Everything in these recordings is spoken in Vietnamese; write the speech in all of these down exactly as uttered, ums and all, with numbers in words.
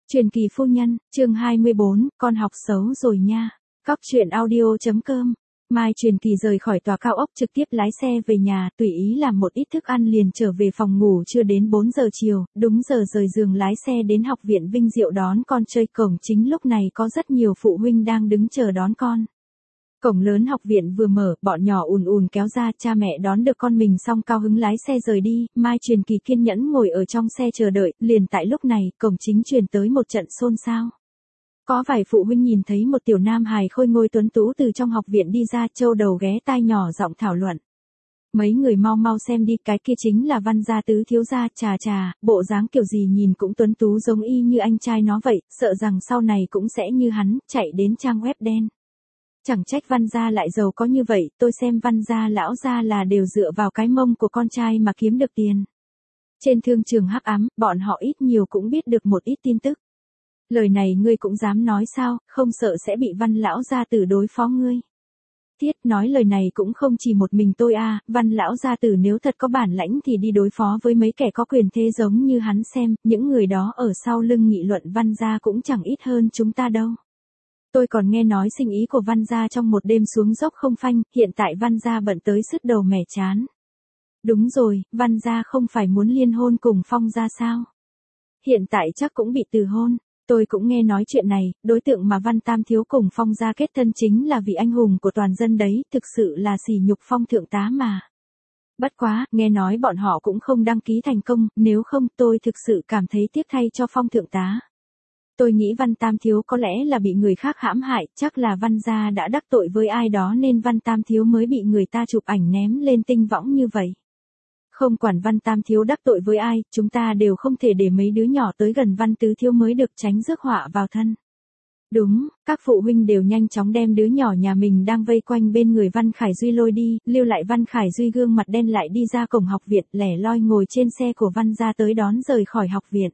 Truyền kỳ phu nhân, chương hai mươi bốn, con học xấu rồi nha. Cóc truyện audio.com. Mai Truyền kỳ rời khỏi tòa cao ốc trực tiếp lái xe về nhà, tùy ý làm một ít thức ăn liền trở về phòng ngủ. Chưa đến bốn giờ chiều, đúng giờ rời giường lái xe đến học viện Vinh Diệu đón con chơi. Cổng chính lúc này có rất nhiều phụ huynh đang đứng chờ đón con. Cổng lớn học viện vừa mở, bọn nhỏ ùn ùn kéo ra, cha mẹ đón được con mình xong cao hứng lái xe rời đi. Mai Truyền kỳ kiên nhẫn ngồi ở trong xe chờ đợi, liền tại lúc này, cổng chính truyền tới một trận xôn xao. Có vài phụ huynh nhìn thấy một tiểu nam hài khôi ngôi tuấn tú từ trong học viện đi ra, châu đầu ghé tai nhỏ giọng thảo luận. Mấy người mau mau xem đi, cái kia chính là Văn gia tứ thiếu gia, chà chà, bộ dáng kiểu gì nhìn cũng tuấn tú giống y như anh trai nó vậy, sợ rằng sau này cũng sẽ như hắn, chạy đến trang web đen. Chẳng trách Văn gia lại giàu có như vậy, tôi xem Văn gia lão gia là đều dựa vào cái mông của con trai mà kiếm được tiền. Trên thương trường hắc ám, bọn họ ít nhiều cũng biết được một ít tin tức. Lời này ngươi cũng dám nói sao, không sợ sẽ bị Văn lão gia tử đối phó ngươi. Thiết, nói lời này cũng không chỉ một mình tôi à, Văn lão gia tử nếu thật có bản lãnh thì đi đối phó với mấy kẻ có quyền thế giống như hắn xem, những người đó ở sau lưng nghị luận Văn gia cũng chẳng ít hơn chúng ta đâu. Tôi còn nghe nói sinh ý của Văn gia trong một đêm xuống dốc không phanh, hiện tại Văn gia bận tới sứt đầu mẻ chán. Đúng rồi, Văn gia không phải muốn liên hôn cùng Phong gia sao? Hiện tại chắc cũng bị từ hôn. Tôi cũng nghe nói chuyện này, đối tượng mà Văn Tam thiếu cùng Phong gia kết thân chính là vị anh hùng của toàn dân đấy, thực sự là sỉ nhục Phong thượng tá mà. Bất quá, nghe nói bọn họ cũng không đăng ký thành công, nếu không tôi thực sự cảm thấy tiếc thay cho Phong thượng tá. Tôi nghĩ Văn Tam thiếu có lẽ là bị người khác hãm hại, chắc là Văn gia đã đắc tội với ai đó nên Văn Tam thiếu mới bị người ta chụp ảnh ném lên tinh võng như vậy. Không quản Văn Tam thiếu đắc tội với ai, chúng ta đều không thể để mấy đứa nhỏ tới gần Văn Tứ thiếu mới được, tránh rước họa vào thân. Đúng, các phụ huynh đều nhanh chóng đem đứa nhỏ nhà mình đang vây quanh bên người Văn Khải Duy lôi đi, lưu lại Văn Khải Duy gương mặt đen lại đi ra cổng học viện, lẻ loi ngồi trên xe của Văn gia tới đón rời khỏi học viện.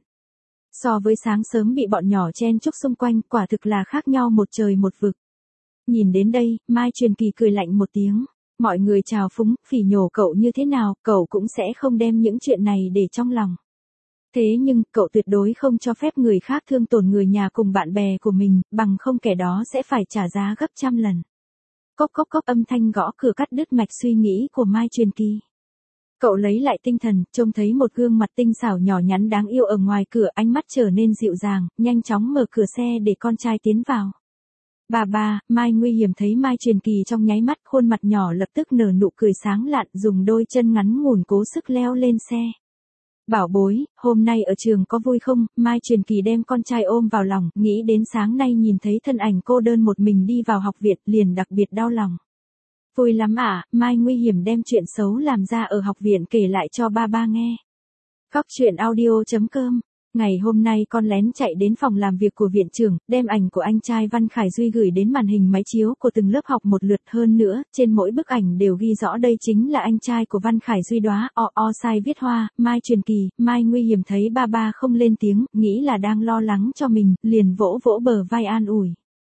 So với sáng sớm bị bọn nhỏ chen chúc xung quanh, quả thực là khác nhau một trời một vực. Nhìn đến đây, Mai Truyền kỳ cười lạnh một tiếng. Mọi người chào phúng, phỉ nhổ cậu như thế nào, cậu cũng sẽ không đem những chuyện này để trong lòng. Thế nhưng, cậu tuyệt đối không cho phép người khác thương tổn người nhà cùng bạn bè của mình, bằng không kẻ đó sẽ phải trả giá gấp trăm lần. Cốc cốc cốc, âm thanh gõ cửa cắt đứt mạch suy nghĩ của Mai Truyền kỳ. Cậu lấy lại tinh thần, trông thấy một gương mặt tinh xảo nhỏ nhắn đáng yêu ở ngoài cửa, ánh mắt trở nên dịu dàng, nhanh chóng mở cửa xe để con trai tiến vào. Bà bà, Mai Nguy Hiểm thấy Mai Truyền kỳ trong nháy mắt, khuôn mặt nhỏ lập tức nở nụ cười sáng lạn, dùng đôi chân ngắn ngủn cố sức leo lên xe. Bảo bối, hôm nay ở trường có vui không? Mai Truyền kỳ đem con trai ôm vào lòng, nghĩ đến sáng nay nhìn thấy thân ảnh cô đơn một mình đi vào học viện, liền đặc biệt đau lòng. Vui lắm à, Mai Nguy Hiểm đem chuyện xấu làm ra ở học viện kể lại cho ba ba nghe. Cóc truyện audio.com. Ngày hôm nay con lén chạy đến phòng làm việc của viện trưởng, đem ảnh của anh trai Văn Khải Duy gửi đến màn hình máy chiếu của từng lớp học một lượt, hơn nữa, trên mỗi bức ảnh đều ghi rõ đây chính là anh trai của Văn Khải Duy đó, o o sai viết hoa. Mai Truyền kỳ, Mai Nguy Hiểm thấy ba ba không lên tiếng, nghĩ là đang lo lắng cho mình, liền vỗ vỗ bờ vai an ủi.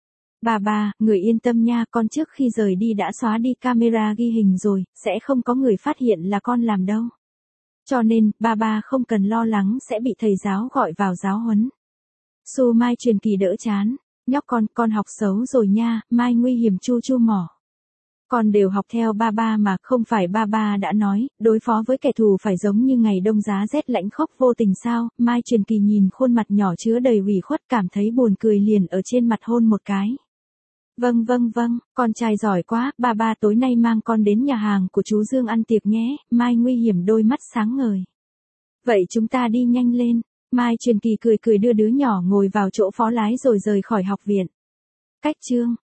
Bà bà, người yên tâm nha, con trước khi rời đi đã xóa đi camera ghi hình rồi, sẽ không có người phát hiện là con làm đâu. Cho nên, ba ba không cần lo lắng sẽ bị thầy giáo gọi vào giáo huấn. Su Mai Truyền kỳ đỡ chán. Nhóc con, con học xấu rồi nha, Mai Nguy Hiểm chu chu mỏ. Con đều học theo ba ba mà, không phải ba ba đã nói, đối phó với kẻ thù phải giống như ngày đông giá rét lạnh khốc vô tình sao? Mai Truyền kỳ nhìn khuôn mặt nhỏ chứa đầy ủy khuất, cảm thấy buồn cười liền ở trên mặt hôn một cái. Vâng vâng vâng, con trai giỏi quá, ba ba tối nay mang con đến nhà hàng của chú Dương ăn tiệc nhé. Mai Nguy Hiểm đôi mắt sáng ngời. Vậy chúng ta đi nhanh lên. Mai Truyền kỳ cười cười đưa đứa nhỏ ngồi vào chỗ phó lái rồi rời khỏi học viện. Cách chương.